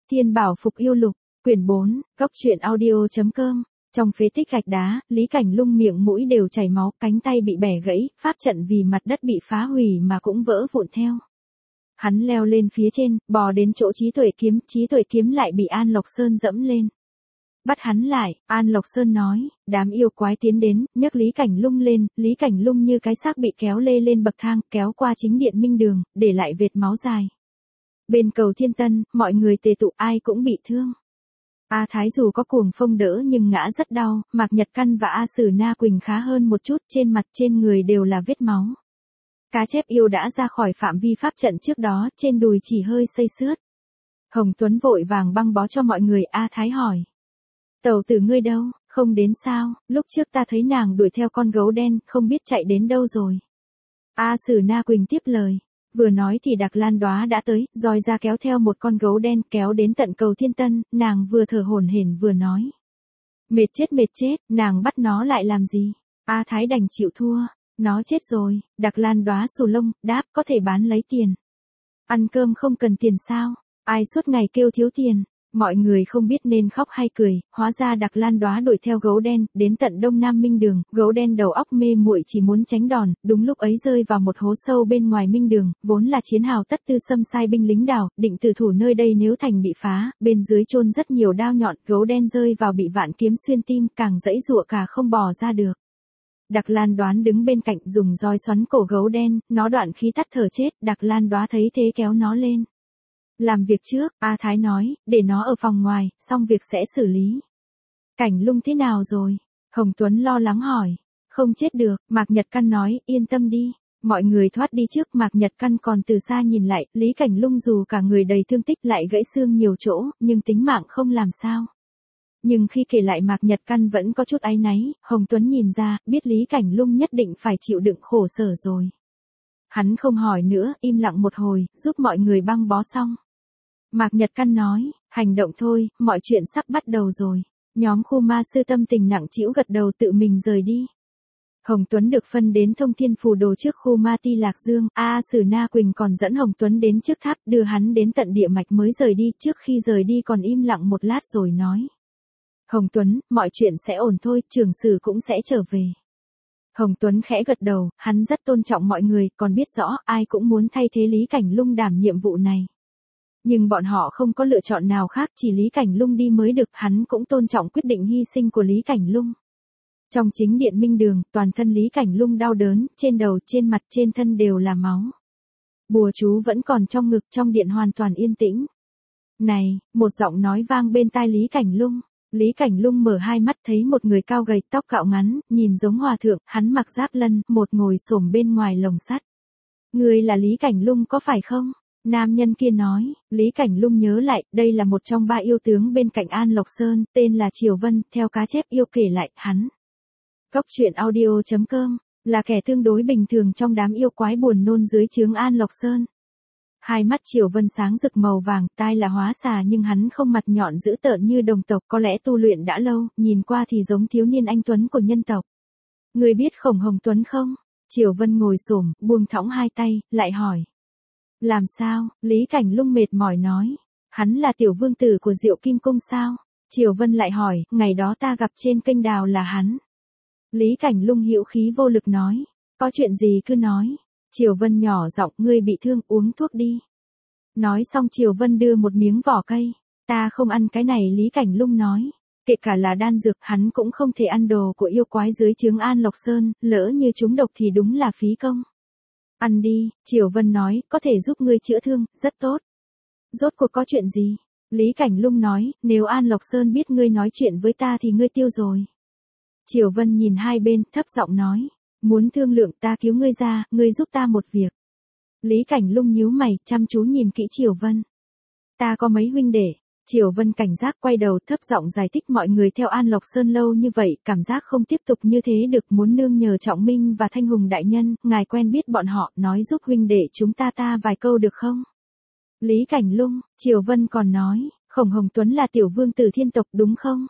Thiên Bảo Phục Yêu Lục, quyển 4, góc truyện audio.com. Trong phế tích gạch đá, Lý Cảnh Lung miệng mũi đều chảy máu, cánh tay bị bẻ gãy, pháp trận vì mặt đất bị phá hủy mà cũng vỡ vụn theo. Hắn leo lên phía trên, bò đến chỗ Trí Tuệ kiếm lại bị An Lộc Sơn dẫm lên. Bắt hắn lại, An Lộc Sơn nói, đám yêu quái tiến đến, nhấc Lý Cảnh Lung lên, Lý Cảnh Lung như cái xác bị kéo lê lên bậc thang, kéo qua chính điện minh đường, để lại vệt máu dài. Bên cầu Thiên Tân, mọi người tề tụ ai cũng bị thương. A Thái dù có cuồng phong đỡ nhưng ngã rất đau, Mạc Nhật Căn và A Sử Na Quỳnh khá hơn một chút, trên mặt trên người đều là vết máu. Cá chép yêu đã ra khỏi phạm vi pháp trận trước đó, trên đùi chỉ hơi xây xước. Hồng Tuấn vội vàng băng bó cho mọi người, A Thái hỏi. Tẩu tử ngươi đâu, không đến sao, lúc trước ta thấy nàng đuổi theo con gấu đen, không biết chạy đến đâu rồi. A Sử Na Quỳnh tiếp lời. Vừa nói thì Đặc Lan Đóa đã tới, roi ra kéo theo một con gấu đen kéo đến tận cầu Thiên Tân, nàng vừa thở hổn hển vừa nói. Mệt chết, nàng bắt nó lại làm gì? A Thái đành chịu thua, nó chết rồi, Đặc Lan Đóa xù lông, đáp có thể bán lấy tiền. Ăn cơm không cần tiền sao? Ai suốt ngày kêu thiếu tiền? Mọi người không biết nên khóc hay cười, hóa ra Đặc Lan Đóa đuổi theo gấu đen, đến tận Đông Nam Minh Đường, gấu đen đầu óc mê muội chỉ muốn tránh đòn, đúng lúc ấy rơi vào một hố sâu bên ngoài Minh Đường, vốn là chiến hào tất tư xâm sai binh lính đảo, định tử thủ nơi đây nếu thành bị phá, bên dưới chôn rất nhiều đao nhọn, gấu đen rơi vào bị vạn kiếm xuyên tim, càng giãy giụa cả không bò ra được. Đặc Lan Đoán đứng bên cạnh dùng roi xoắn cổ gấu đen, nó đoạn khí tắt thở chết, Đặc Lan Đóa thấy thế kéo nó lên. Làm việc trước, A Thái nói, để nó ở phòng ngoài, xong việc sẽ xử lý. Cảnh Lung thế nào rồi? Hồng Tuấn lo lắng hỏi. Không chết được, Mạc Nhật Căn nói, yên tâm đi. Mọi người thoát đi trước, Mạc Nhật Căn còn từ xa nhìn lại, Lý Cảnh Lung dù cả người đầy thương tích lại gãy xương nhiều chỗ, nhưng tính mạng không làm sao. Nhưng khi kể lại Mạc Nhật Căn vẫn có chút áy náy, Hồng Tuấn nhìn ra, biết Lý Cảnh Lung nhất định phải chịu đựng khổ sở rồi. Hắn không hỏi nữa, im lặng một hồi, giúp mọi người băng bó xong. Mạc Nhật Căn nói, hành động thôi, mọi chuyện sắp bắt đầu rồi. Nhóm khu ma sư tâm tình nặng trĩu gật đầu tự mình rời đi. Hồng Tuấn được phân đến Thông Thiên Phù Đồ trước khu ma ti Lạc Dương, A Sử Na Quỳnh còn dẫn Hồng Tuấn đến trước tháp đưa hắn đến tận địa mạch mới rời đi, trước khi rời đi còn im lặng một lát rồi nói. Hồng Tuấn, mọi chuyện sẽ ổn thôi, trưởng sử cũng sẽ trở về. Hồng Tuấn khẽ gật đầu, hắn rất tôn trọng mọi người, còn biết rõ ai cũng muốn thay thế Lý Cảnh Lung đảm nhiệm vụ này. Nhưng bọn họ không có lựa chọn nào khác, chỉ Lý Cảnh Lung đi mới được, hắn cũng tôn trọng quyết định hy sinh của Lý Cảnh Lung. Trong chính điện minh đường, toàn thân Lý Cảnh Lung đau đớn, trên đầu, trên mặt, trên thân đều là máu. Bùa chú vẫn còn trong ngực, trong điện hoàn toàn yên tĩnh. Này, một giọng nói vang bên tai Lý Cảnh Lung. Lý Cảnh Lung mở hai mắt thấy một người cao gầy, tóc cạo ngắn, nhìn giống hòa thượng, hắn mặc giáp lân, một ngồi xổm bên ngoài lồng sắt. Người là Lý Cảnh Lung có phải không? Nam nhân kia nói, Lý Cảnh Lung nhớ lại, đây là một trong ba yêu tướng bên cạnh An Lộc Sơn, tên là Triều Vân, theo cá chép yêu kể lại, hắn. Góc truyện audio.com, là kẻ tương đối bình thường trong đám yêu quái buồn nôn dưới trướng An Lộc Sơn. Hai mắt Triều Vân sáng rực màu vàng, tai là hóa xà nhưng hắn không mặt nhọn dữ tợn như đồng tộc, có lẽ tu luyện đã lâu, nhìn qua thì giống thiếu niên anh tuấn của nhân tộc. Người biết Khổng Hồng Tuấn không? Triều Vân ngồi xổm, buông thõng hai tay, lại hỏi. Làm sao? Lý Cảnh Lung mệt mỏi nói. Hắn là tiểu vương tử của Diệu Kim Cung sao? Triều Vân lại hỏi, ngày đó ta gặp trên kênh đào là hắn. Lý Cảnh Lung hữu khí vô lực nói. Có chuyện gì cứ nói. Triều Vân nhỏ giọng, ngươi bị thương, uống thuốc đi. Nói xong Triều Vân đưa một miếng vỏ cây. Ta không ăn cái này, Lý Cảnh Lung nói. Kể cả là đan dược, hắn cũng không thể ăn đồ của yêu quái dưới trướng An Lộc Sơn, lỡ như trúng độc thì đúng là phí công. Ăn đi, Triều Vân nói, có thể giúp ngươi chữa thương, rất tốt. Rốt cuộc có chuyện gì? Lý Cảnh Lung nói, nếu An Lộc Sơn biết ngươi nói chuyện với ta thì ngươi tiêu rồi. Triều Vân nhìn hai bên, thấp giọng nói, muốn thương lượng ta cứu ngươi ra, ngươi giúp ta một việc. Lý Cảnh Lung nhíu mày, chăm chú nhìn kỹ Triều Vân. Ta có mấy huynh đệ. Triều Vân cảnh giác quay đầu thấp giọng giải thích mọi người theo An Lộc Sơn lâu như vậy, cảm giác không tiếp tục như thế được, muốn nương nhờ Trọng Minh và Thanh Hùng đại nhân, ngài quen biết bọn họ, nói giúp huynh đệ chúng ta vài câu được không? Lý Cảnh Lung, Triều Vân còn nói, Khổng Hồng Tuấn là tiểu vương tử thiên tộc đúng không?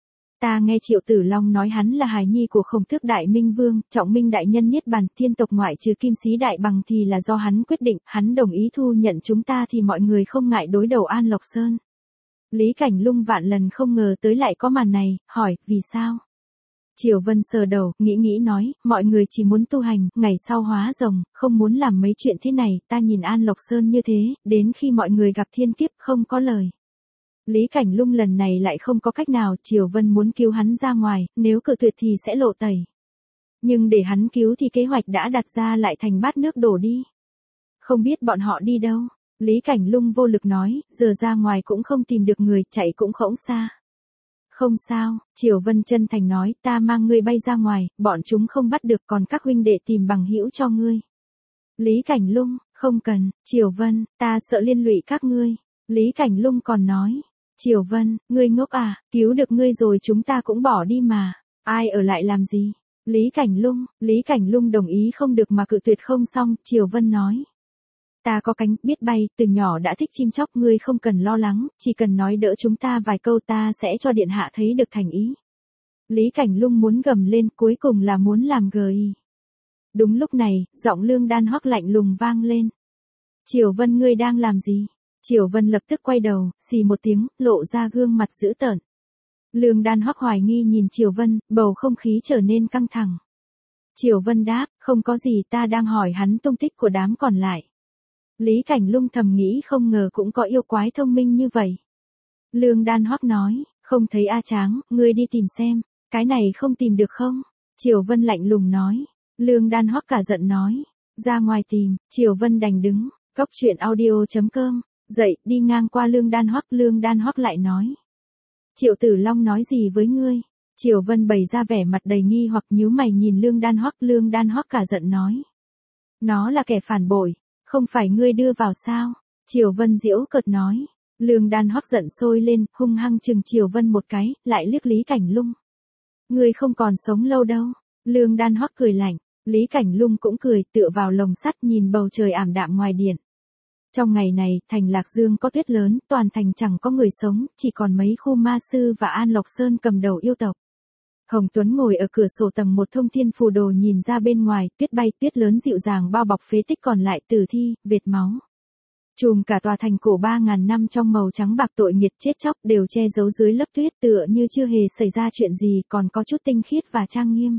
Ta nghe Triệu Tử Long nói hắn là hài nhi của Khổng Tước Đại Minh Vương, Trọng Minh đại nhân niết bàn, thiên tộc ngoại trừ Kim Sĩ Đại Bằng thì là do hắn quyết định, hắn đồng ý thu nhận chúng ta thì mọi người không ngại đối đầu An Lộc Sơn. Lý Cảnh Lung vạn lần không ngờ tới lại có màn này, hỏi, vì sao? Triều Vân sờ đầu, nghĩ nói, mọi người chỉ muốn tu hành, ngày sau hóa rồng, không muốn làm mấy chuyện thế này, ta nhìn An Lộc Sơn như thế, đến khi mọi người gặp thiên kiếp không có lời. Lý Cảnh Lung lần này lại không có cách nào, Triều Vân muốn cứu hắn ra ngoài, nếu cự tuyệt thì sẽ lộ tẩy. Nhưng để hắn cứu thì kế hoạch đã đặt ra lại thành bát nước đổ đi. Không biết bọn họ đi đâu. Lý Cảnh Lung vô lực nói, giờ ra ngoài cũng không tìm được người, chạy cũng khổng xa. Không sao, Triều Vân chân thành nói, ta mang ngươi bay ra ngoài, bọn chúng không bắt được, còn các huynh đệ tìm bằng hữu cho ngươi. Lý Cảnh Lung, không cần, Triều Vân, ta sợ liên lụy các ngươi. Lý Cảnh Lung còn nói, Triều Vân, ngươi ngốc à, cứu được ngươi rồi chúng ta cũng bỏ đi mà, ai ở lại làm gì? Lý Cảnh Lung đồng ý không được mà cự tuyệt không xong, Triều Vân nói. Ta có cánh, biết bay, từ nhỏ đã thích chim chóc, ngươi không cần lo lắng, chỉ cần nói đỡ chúng ta vài câu ta sẽ cho điện hạ thấy được thành ý. Lý Cảnh Lung muốn gầm lên, cuối cùng là muốn làm gời. Đúng lúc này, giọng Lương Đan Hoắc lạnh lùng vang lên. Triều Vân ngươi đang làm gì? Triều Vân lập tức quay đầu, xì một tiếng, lộ ra gương mặt dữ tợn. Lương Đan Hoắc hoài nghi nhìn Triều Vân, bầu không khí trở nên căng thẳng. Triều Vân đáp, không có gì, ta đang hỏi hắn tung tích của đám còn lại. Lý Cảnh Lung thầm nghĩ không ngờ cũng có yêu quái thông minh như vậy. Lương Đan Hoắc nói, không thấy A Tráng, ngươi đi tìm xem, cái này không tìm được không? Triều Vân lạnh lùng nói. Lương Đan Hoắc cả giận nói, ra ngoài tìm, Triều Vân đành đứng, Cốc Truyện Audio.com, dậy, đi ngang qua Lương Đan Hoắc lại nói. Triệu Tử Long nói gì với ngươi? Triều Vân bày ra vẻ mặt đầy nghi hoặc nhíu mày nhìn Lương Đan Hoắc cả giận nói. Nó là kẻ phản bội, không phải ngươi đưa vào sao? Triều Vân giễu cợt nói. Lương Đan Hoắc giận sôi lên, hung hăng chừng Triều Vân một cái, lại liếc Lý Cảnh Lung. Ngươi không còn sống lâu đâu. Lương Đan Hoắc cười lạnh, Lý Cảnh Lung cũng cười, tựa vào lồng sắt nhìn bầu trời ảm đạm ngoài điện. Trong ngày này, thành Lạc Dương có tuyết lớn, toàn thành chẳng có người sống, chỉ còn mấy khu ma sư và An Lộc Sơn cầm đầu yêu tộc. Hồng Tuấn ngồi ở cửa sổ tầng 1 thông thiên phù đồ nhìn ra bên ngoài, tuyết bay, tuyết lớn dịu dàng bao bọc phế tích còn lại, tử thi, vệt máu. Trùm cả tòa thành cổ 3.000 năm trong màu trắng bạc, tội nghiệt chết chóc đều che giấu dưới lớp tuyết, tựa như chưa hề xảy ra chuyện gì, còn có chút tinh khiết và trang nghiêm.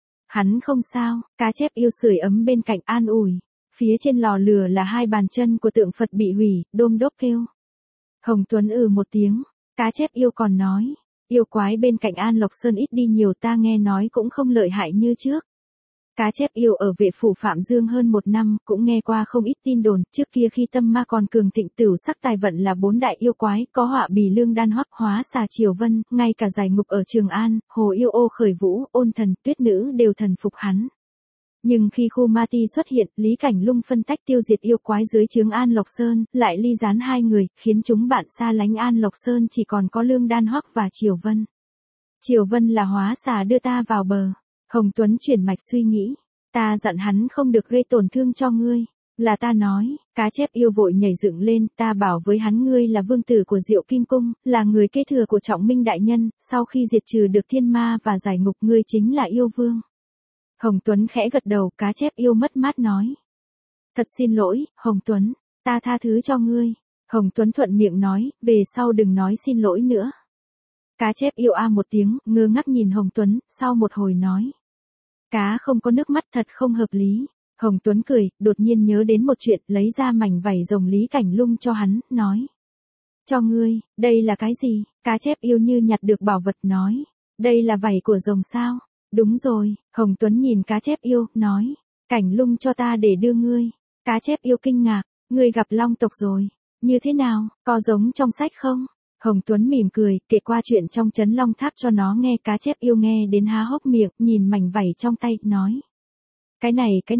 Hắn không sao, Cá Chép Yêu sưởi ấm bên cạnh an ủi. Phía trên lò lửa là hai bàn chân của tượng Phật bị hủy, đôm đốp kêu. Hồng Tuấn một tiếng, Cá Chép Yêu còn nói, yêu quái bên cạnh An Lộc Sơn ít đi nhiều, ta nghe nói cũng không lợi hại như trước. Cá Chép Yêu ở vệ phủ Phạm Dương hơn 1 năm, cũng nghe qua không ít tin đồn, trước kia khi tâm ma còn cường thịnh, Tửu Sắc Tài Vận là 4 đại yêu quái, có Họa Bì Lương Đan Hoắc, Hóa Xà Triều Vân, ngay cả Giải Ngục ở Trường An, Hồ Yêu Ô Khởi Vũ, Ôn Thần, Tuyết Nữ đều thần phục hắn. Nhưng khi khu ma ti xuất hiện, Lý Cảnh Lung phân tách tiêu diệt yêu quái dưới trướng An Lộc Sơn, lại ly gián hai người, khiến chúng bạn xa lánh An Lộc Sơn, chỉ còn có Lương Đan Hoắc và Triều Vân. Triều Vân là Hóa Xà đưa ta vào bờ. Hồng Tuấn chuyển mạch suy nghĩ. Ta dặn hắn không được gây tổn thương cho ngươi. Là ta nói. Cá Chép Yêu vội nhảy dựng lên, ta bảo với hắn ngươi là vương tử của Diệu Kim Cung, là người kế thừa của Trọng Minh đại nhân, sau khi diệt trừ được thiên ma và giải ngục, ngươi chính là yêu vương. Hồng Tuấn khẽ gật đầu, Cá Chép Yêu mất mát nói. Thật xin lỗi, Hồng Tuấn, ta tha thứ cho ngươi. Hồng Tuấn thuận miệng nói, về sau đừng nói xin lỗi nữa. Cá Chép Yêu một tiếng, ngơ ngác nhìn Hồng Tuấn, sau một hồi nói. Cá không có nước mắt, thật không hợp lý. Hồng Tuấn cười, đột nhiên nhớ đến một chuyện, lấy ra mảnh vảy rồng Lý Cảnh Lung cho hắn, nói. Cho ngươi, đây là cái gì? Cá Chép Yêu như nhặt được bảo vật nói. Đây là vảy của rồng sao? Đúng rồi, Hồng Tuấn nhìn Cá Chép Yêu, nói. Cảnh Lung cho ta để đưa ngươi. Cá Chép Yêu kinh ngạc, ngươi gặp long tộc rồi. Như thế nào, có giống trong sách không? Hồng Tuấn mỉm cười, kể qua chuyện trong Trấn Long Tháp cho nó nghe. Cá Chép Yêu nghe đến há hốc miệng, nhìn mảnh vảy trong tay, nói. Cái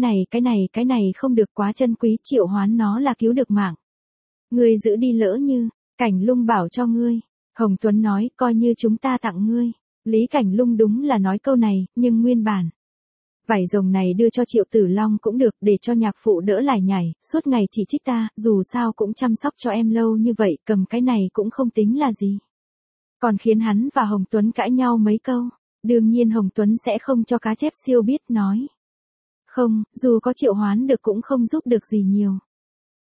này không được, quá chân quý, triệu hoán nó là cứu được mạng. Ngươi giữ đi, lỡ như, Cảnh Lung bảo cho ngươi. Hồng Tuấn nói, coi như chúng ta tặng ngươi. Lý Cảnh Lung đúng là nói câu này, nhưng nguyên bản. Vảy rồng này đưa cho Triệu Tử Long cũng được, để cho nhạc phụ đỡ lải nhải, suốt ngày chỉ trích ta, dù sao cũng chăm sóc cho em lâu như vậy, cầm cái này cũng không tính là gì. Còn khiến hắn và Hồng Tuấn cãi nhau mấy câu, đương nhiên Hồng Tuấn sẽ không cho Cá Chép Siêu biết, nói. Không, dù có triệu hoán được cũng không giúp được gì nhiều.